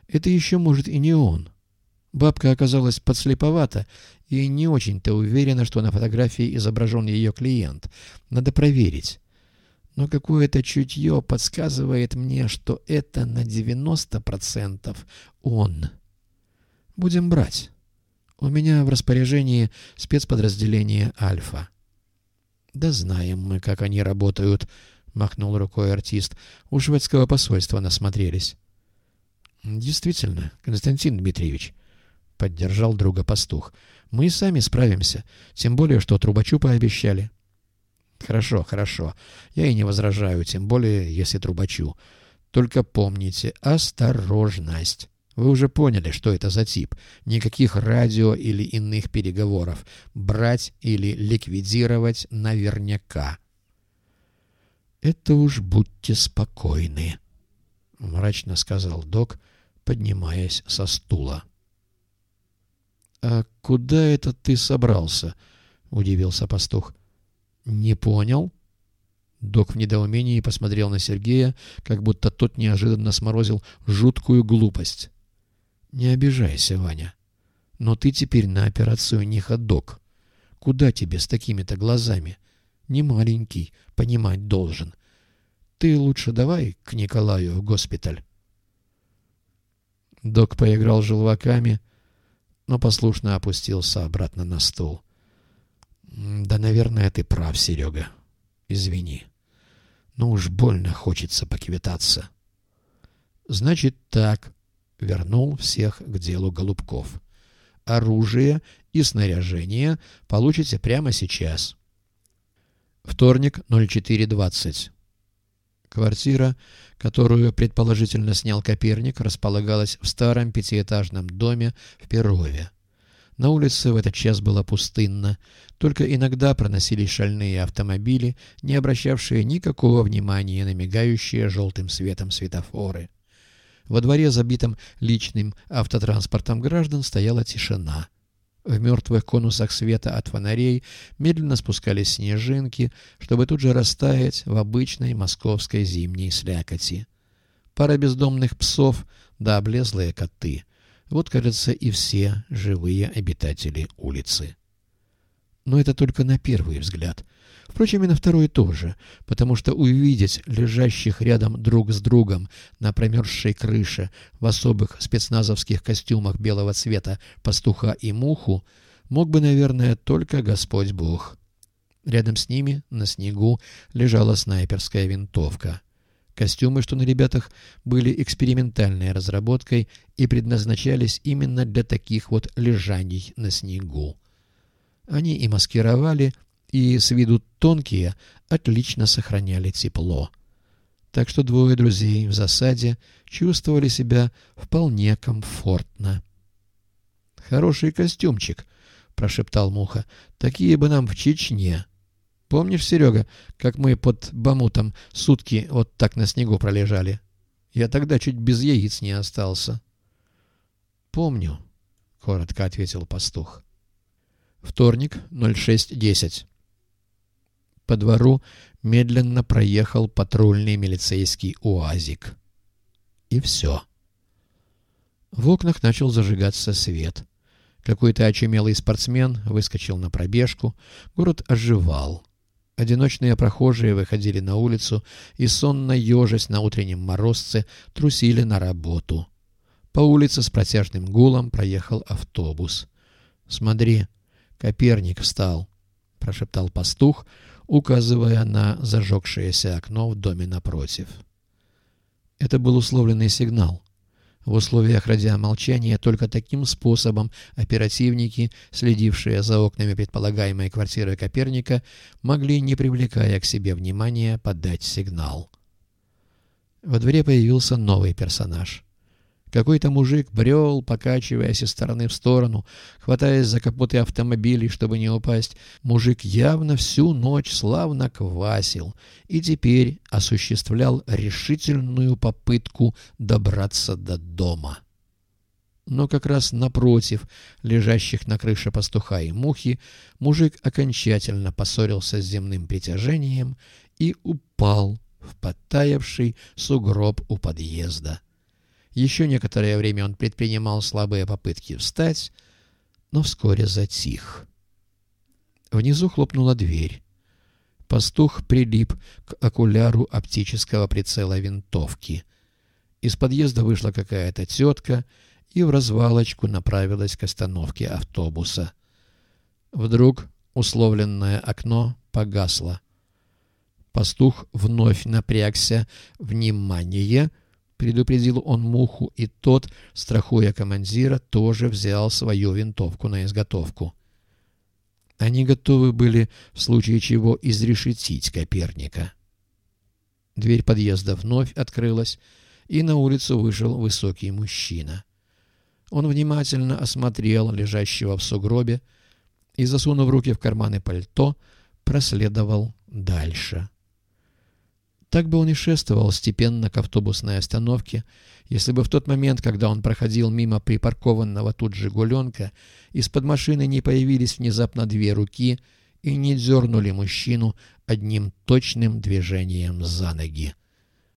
Это еще, может, и не он. Бабка оказалась подслеповата и не очень-то уверена, что на фотографии изображен ее клиент. Надо проверить. Но какое-то чутье подсказывает мне, что это на 90% он. Будем брать. У меня в распоряжении спецподразделение «Альфа». «Да знаем мы, как они работают», — махнул рукой артист. «У шведского посольства насмотрелись». «Действительно, Константин Дмитриевич», — поддержал друга пастух, — «мы и сами справимся, тем более, что трубачу пообещали». «Хорошо, хорошо. Я и не возражаю, тем более, если трубачу. Только помните, осторожность. Вы уже поняли, что это за тип. Никаких радио или иных переговоров. Брать или ликвидировать наверняка». «Это уж будьте спокойны», — мрачно сказал док, поднимаясь со стула. «А куда это ты собрался?» — удивился пастух. «Не понял?» Док в недоумении посмотрел на Сергея, как будто тот неожиданно сморозил жуткую глупость. «Не обижайся, Ваня, но ты теперь на операцию не ходок. Куда тебе с такими-то глазами? Не маленький, понимать должен. Ты лучше давай к Николаю в госпиталь». Док поиграл желваками, но послушно опустился обратно на стул. «Да, наверное, ты прав, Серега. Извини. Но уж больно хочется поквитаться». «Значит так», — вернул всех к делу Голубков. «Оружие и снаряжение получите прямо сейчас». Вторник, 04:20. Квартира, которую предположительно снял Коперник, располагалась в старом пятиэтажном доме в Перове. На улице в этот час было пустынно, только иногда проносились шальные автомобили, не обращавшие никакого внимания на мигающие желтым светом светофоры. Во дворе, забитом личным автотранспортом граждан, стояла тишина. В мертвых конусах света от фонарей медленно спускались снежинки, чтобы тут же растаять в обычной московской зимней слякоти. Пара бездомных псов да облезлые коты. Вот, кажется, и все живые обитатели улицы. Но это только на первый взгляд. Впрочем, и на второй тоже, потому что увидеть лежащих рядом друг с другом на промерзшей крыше в особых спецназовских костюмах белого цвета пастуха и муху мог бы, наверное, только Господь Бог. Рядом с ними на снегу лежала снайперская винтовка. Костюмы, что на ребятах, были экспериментальной разработкой и предназначались именно для таких вот лежаний на снегу. Они и маскировали, и с виду тонкие отлично сохраняли тепло. Так что двое друзей в засаде чувствовали себя вполне комфортно. «Хороший костюмчик», — прошептал Муха. «Такие бы нам в Чечне. Помнишь, Серега, как мы под Бамутом сутки вот так на снегу пролежали? Я тогда чуть без яиц не остался». «Помню», — коротко ответил пастух. Вторник, 06:10. По двору медленно проехал патрульный милицейский УАЗик. И все. В окнах начал зажигаться свет. Какой-то очумелый спортсмен выскочил на пробежку. Город оживал. Одиночные прохожие выходили на улицу и, сонно ежась на утреннем морозце, трусили на работу. По улице с протяжным гулом проехал автобус. «Смотри, Коперник встал», — прошептал пастух, указывая на зажегшееся окно в доме напротив. Это был условленный сигнал. В условиях радиомолчания только таким способом оперативники, следившие за окнами предполагаемой квартиры Коперника, могли, не привлекая к себе внимания, подать сигнал. Во дворе появился новый персонаж. Какой-то мужик брел, покачиваясь из стороны в сторону, хватаясь за капоты автомобилей, чтобы не упасть. Мужик явно всю ночь славно квасил и теперь осуществлял решительную попытку добраться до дома. Но как раз напротив лежащих на крыше пастуха и мухи мужик окончательно поссорился с земным притяжением и упал в подтаявший сугроб у подъезда. Еще некоторое время он предпринимал слабые попытки встать, но вскоре затих. Внизу хлопнула дверь. Пастух прилип к окуляру оптического прицела винтовки. Из подъезда вышла какая-то тетка и в развалочку направилась к остановке автобуса. Вдруг условленное окно погасло. Пастух вновь напрягся. «Внимание!» — предупредил он Муху, и тот, страхуя командира, тоже взял свою винтовку на изготовку. Они готовы были в случае чего изрешетить Коперника. Дверь подъезда вновь открылась, и на улицу вышел высокий мужчина. Он внимательно осмотрел лежащего в сугробе и, засунув руки в карманы пальто, проследовал дальше. Так бы он и шествовал степенно к автобусной остановке, если бы в тот момент, когда он проходил мимо припаркованного тут «Жигуленка», из-под машины не появились внезапно две руки и не дернули мужчину одним точным движением за ноги.